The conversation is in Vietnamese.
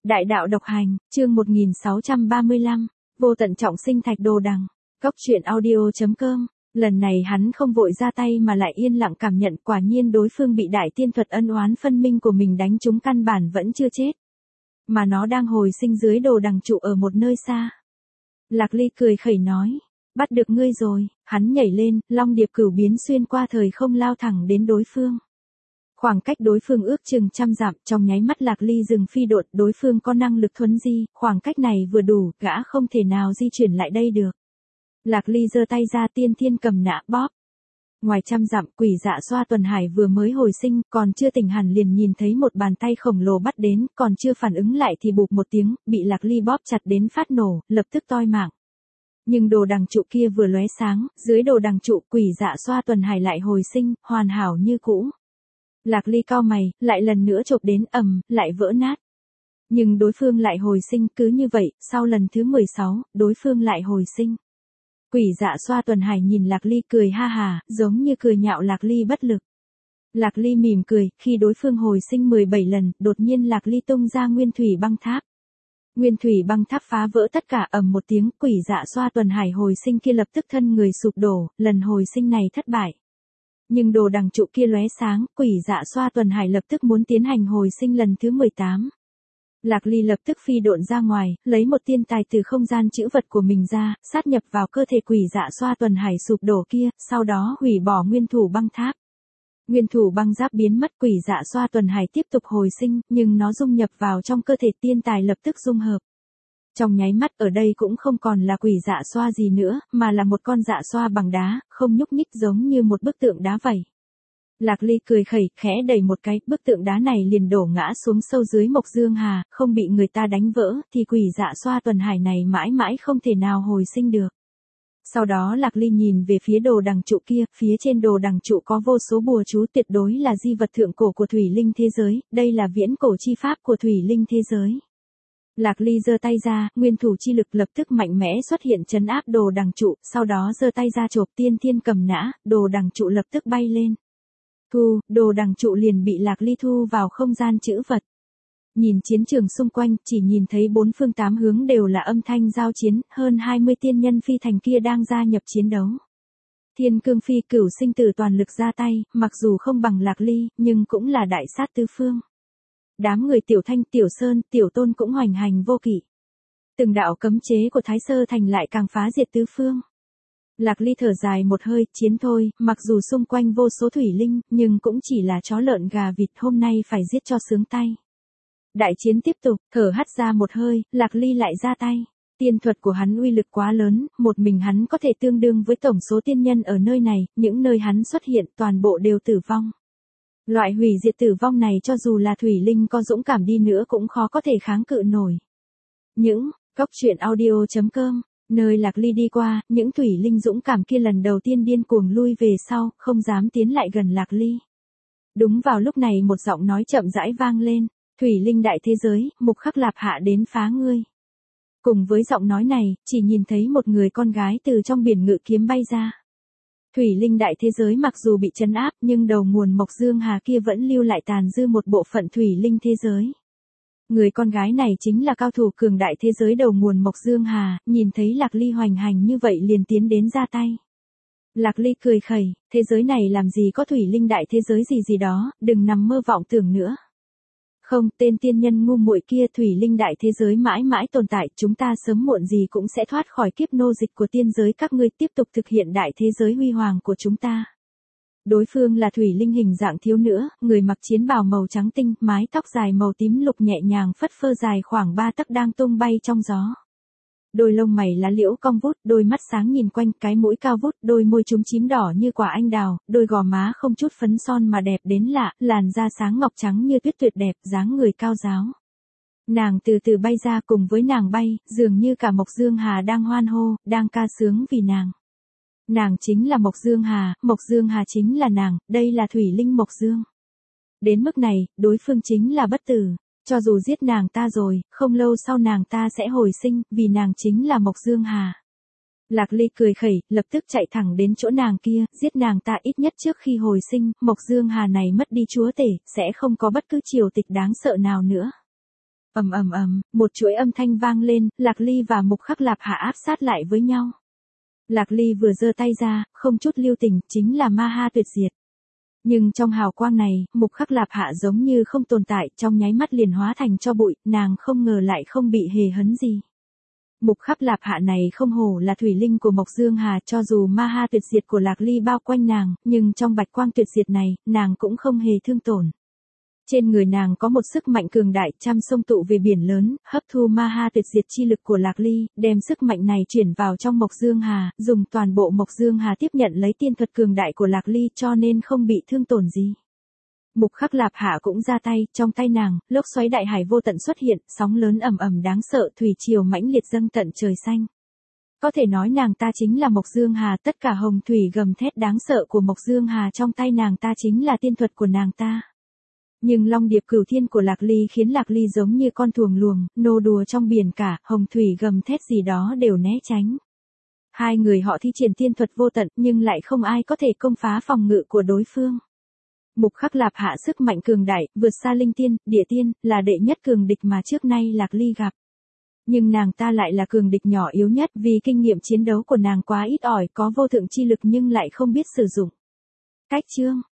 Đại đạo độc hành, chương 1635, vô tận trọng sinh thạch đồ đằng. Cốc truyện audio.com. Lần này hắn không vội ra tay mà lại yên lặng cảm nhận, quả nhiên đối phương bị đại tiên thuật ân oán phân minh của mình đánh trúng căn bản vẫn chưa chết. Mà nó đang hồi sinh dưới đồ đằng trụ ở một nơi xa. Lạc Ly cười khẩy nói, bắt được ngươi rồi, hắn nhảy lên, long điệp cửu biến xuyên qua thời không lao thẳng đến đối phương. Khoảng cách đối phương ước chừng 100 dặm, trong nháy mắt Lạc Ly dừng phi độn, đối phương có năng lực thuấn di, khoảng cách này vừa đủ, gã không thể nào di chuyển lại đây được. Lạc Ly giơ tay ra, tiên thiên cầm nã bóp. Ngoài 100 dặm, quỷ dạ xoa tuần hải vừa mới hồi sinh, còn chưa tỉnh hẳn liền nhìn thấy một bàn tay khổng lồ bắt đến, còn chưa phản ứng lại thì bụp một tiếng, bị Lạc Ly bóp chặt đến phát nổ, lập tức toi mạng. Nhưng đồ đằng trụ kia vừa lóe sáng, dưới đồ đằng trụ quỷ dạ xoa tuần hải lại hồi sinh, hoàn hảo như cũ. Lạc Ly cau mày, lại lần nữa chộp đến lại vỡ nát. Nhưng đối phương lại hồi sinh, cứ như vậy, sau lần thứ 16, đối phương lại hồi sinh. Quỷ dạ xoa tuần hải nhìn Lạc Ly cười ha hà, giống như cười nhạo Lạc Ly bất lực. Lạc Ly mỉm cười, khi đối phương hồi sinh 17 lần, đột nhiên Lạc Ly tung ra nguyên thủy băng tháp. Nguyên thủy băng tháp phá vỡ tất cả, một tiếng, quỷ dạ xoa tuần hải hồi sinh kia lập tức thân người sụp đổ, lần hồi sinh này thất bại. Nhưng đồ đằng trụ kia lóe sáng, quỷ dạ xoa tuần hải lập tức muốn tiến hành hồi sinh lần thứ 18. Lạc Ly lập tức phi độn ra ngoài, lấy một tiên tài từ không gian trữ vật của mình ra, sát nhập vào cơ thể quỷ dạ xoa tuần hải sụp đổ kia, sau đó hủy bỏ nguyên thủ băng tháp. Nguyên thủ băng giáp biến mất, quỷ dạ xoa tuần hải tiếp tục hồi sinh, nhưng nó dung nhập vào trong cơ thể tiên tài lập tức dung hợp. Trong nháy mắt ở đây cũng không còn là quỷ dạ xoa gì nữa, mà là một con dạ xoa bằng đá, không nhúc nhích giống như một bức tượng đá vậy. Lạc Ly cười khẩy, khẽ đẩy một cái, bức tượng đá này liền đổ ngã xuống sâu dưới Mộc Dương Hà, không bị người ta đánh vỡ, thì quỷ dạ xoa tuần hải này mãi mãi không thể nào hồi sinh được. Sau đó Lạc Ly nhìn về phía đồ đằng trụ kia, phía trên đồ đằng trụ có vô số bùa chú, tuyệt đối là di vật thượng cổ của thủy linh thế giới, đây là viễn cổ chi pháp của thủy linh thế giới. Lạc Ly giơ tay ra, nguyên thủ chi lực lập tức mạnh mẽ xuất hiện trấn áp đồ đằng trụ, sau đó giơ tay ra chộp tiên thiên cầm nã, đồ đằng trụ lập tức bay lên. Đồ đằng trụ liền bị Lạc Ly thu vào không gian trữ vật. Nhìn chiến trường xung quanh, chỉ nhìn thấy bốn phương tám hướng đều là âm thanh giao chiến, hơn 20 tiên nhân phi thành kia đang gia nhập chiến đấu. Thiên cương phi cửu sinh tử toàn lực ra tay, mặc dù không bằng Lạc Ly, nhưng cũng là đại sát tứ phương. Đám người Tiểu Thanh, Tiểu Sơn, Tiểu Tôn cũng hoành hành vô kỵ. Từng đạo cấm chế của Thái Sơ Thành lại càng phá diệt tứ phương. Lạc Ly thở dài một hơi, chiến thôi, mặc dù xung quanh vô số thủy linh, nhưng cũng chỉ là chó lợn gà vịt, hôm nay phải giết cho sướng tay. Đại chiến tiếp tục, thở hắt ra một hơi, Lạc Ly lại ra tay. Tiên thuật của hắn uy lực quá lớn, một mình hắn có thể tương đương với tổng số tiên nhân ở nơi này, những nơi hắn xuất hiện toàn bộ đều tử vong. Loại hủy diệt tử vong này cho dù là thủy linh có dũng cảm đi nữa cũng khó có thể kháng cự nổi. Cốc truyện audio.com, nơi Lạc Ly đi qua, những thủy linh dũng cảm kia lần đầu tiên điên cuồng lui về sau, không dám tiến lại gần Lạc Ly. Đúng vào lúc này một giọng nói chậm rãi vang lên, thủy linh đại thế giới, Mục Khắc Lạp hạ đến phá ngươi. Cùng với giọng nói này, chỉ nhìn thấy một người con gái từ trong biển ngự kiếm bay ra. Thủy linh đại thế giới mặc dù bị trấn áp nhưng đầu nguồn Mộc Dương Hà kia vẫn lưu lại tàn dư một bộ phận thủy linh thế giới. Người con gái này chính là cao thủ cường đại thế giới đầu nguồn Mộc Dương Hà, nhìn thấy Lạc Ly hoành hành như vậy liền tiến đến ra tay. Lạc Ly cười khẩy, thế giới này làm gì có thủy linh đại thế giới gì đó, đừng nằm mơ vọng tưởng nữa. Không, tên tiên nhân ngu muội kia, thủy linh đại thế giới mãi mãi tồn tại, chúng ta sớm muộn gì cũng sẽ thoát khỏi kiếp nô dịch của tiên giới các ngươi, tiếp tục thực hiện đại thế giới huy hoàng của chúng ta. Đối phương là thủy linh hình dạng thiếu nữ, người mặc chiến bào màu trắng tinh, mái tóc dài màu tím lục nhẹ nhàng phất phơ dài khoảng 3 tấc đang tung bay trong gió. Đôi lông mày lá liễu cong vút, đôi mắt sáng nhìn quanh, cái mũi cao vút, đôi môi trúng chím đỏ như quả anh đào, đôi gò má không chút phấn son mà đẹp đến lạ, làn da sáng ngọc trắng như tuyết tuyệt đẹp, dáng người cao ráo. Nàng từ từ bay ra, cùng với nàng bay, dường như cả Mộc Dương Hà đang hoan hô, đang ca sướng vì nàng. Nàng chính là Mộc Dương Hà chính là nàng, đây là thủy linh Mộc Dương. Đến mức này, đối phương chính là bất tử. Cho dù giết nàng ta rồi, không lâu sau nàng ta sẽ hồi sinh, vì nàng chính là Mộc Dương Hà. Lạc Ly cười khẩy, lập tức chạy thẳng đến chỗ nàng kia, giết nàng ta ít nhất trước khi hồi sinh, Mộc Dương Hà này mất đi chúa tể, sẽ không có bất cứ triều tịch đáng sợ nào nữa. Ầm ầm ầm, một chuỗi âm thanh vang lên, Lạc Ly và Mục Khắc Lạp Hạ áp sát lại với nhau. Lạc Ly vừa giơ tay ra, không chút lưu tình, chính là ma ha tuyệt diệt. Nhưng trong hào quang này, Mục Khắc Lạp Hạ giống như không tồn tại, trong nháy mắt liền hóa thành tro bụi, nàng không ngờ lại không bị hề hấn gì. Mục Khắc Lạp Hạ này không hổ là thủy linh của Mộc Dương Hà, cho dù ma ha tuyệt diệt của Lạc Ly bao quanh nàng, nhưng trong bạch quang tuyệt diệt này, nàng cũng không hề thương tổn. Trên người nàng có một sức mạnh cường đại, trăm sông tụ về biển lớn, hấp thu ma ha tuyệt diệt chi lực của Lạc Ly, đem sức mạnh này chuyển vào trong Mộc Dương Hà, dùng toàn bộ Mộc Dương Hà tiếp nhận lấy tiên thuật cường đại của Lạc Ly, cho nên không bị thương tổn gì. Mục Khắc Lạp Hạ cũng ra tay, trong tay nàng, lốc xoáy đại hải vô tận xuất hiện, sóng lớn ầm ầm đáng sợ, thủy triều mãnh liệt dâng tận trời xanh. Có thể nói nàng ta chính là Mộc Dương Hà, tất cả hồng thủy gầm thét đáng sợ của Mộc Dương Hà trong tay nàng ta chính là tiên thuật của nàng ta. Nhưng long điệp cửu thiên của Lạc Ly khiến Lạc Ly giống như con thuồng luồng, nô đùa trong biển cả, hồng thủy gầm thét gì đó đều né tránh. Hai người họ thi triển tiên thuật vô tận nhưng lại không ai có thể công phá phòng ngự của đối phương. Mục Khắc Lạp Hạ sức mạnh cường đại, vượt xa linh tiên, địa tiên, là đệ nhất cường địch mà trước nay Lạc Ly gặp. Nhưng nàng ta lại là cường địch nhỏ yếu nhất vì kinh nghiệm chiến đấu của nàng quá ít ỏi, có vô thượng chi lực nhưng lại không biết sử dụng. Cách chương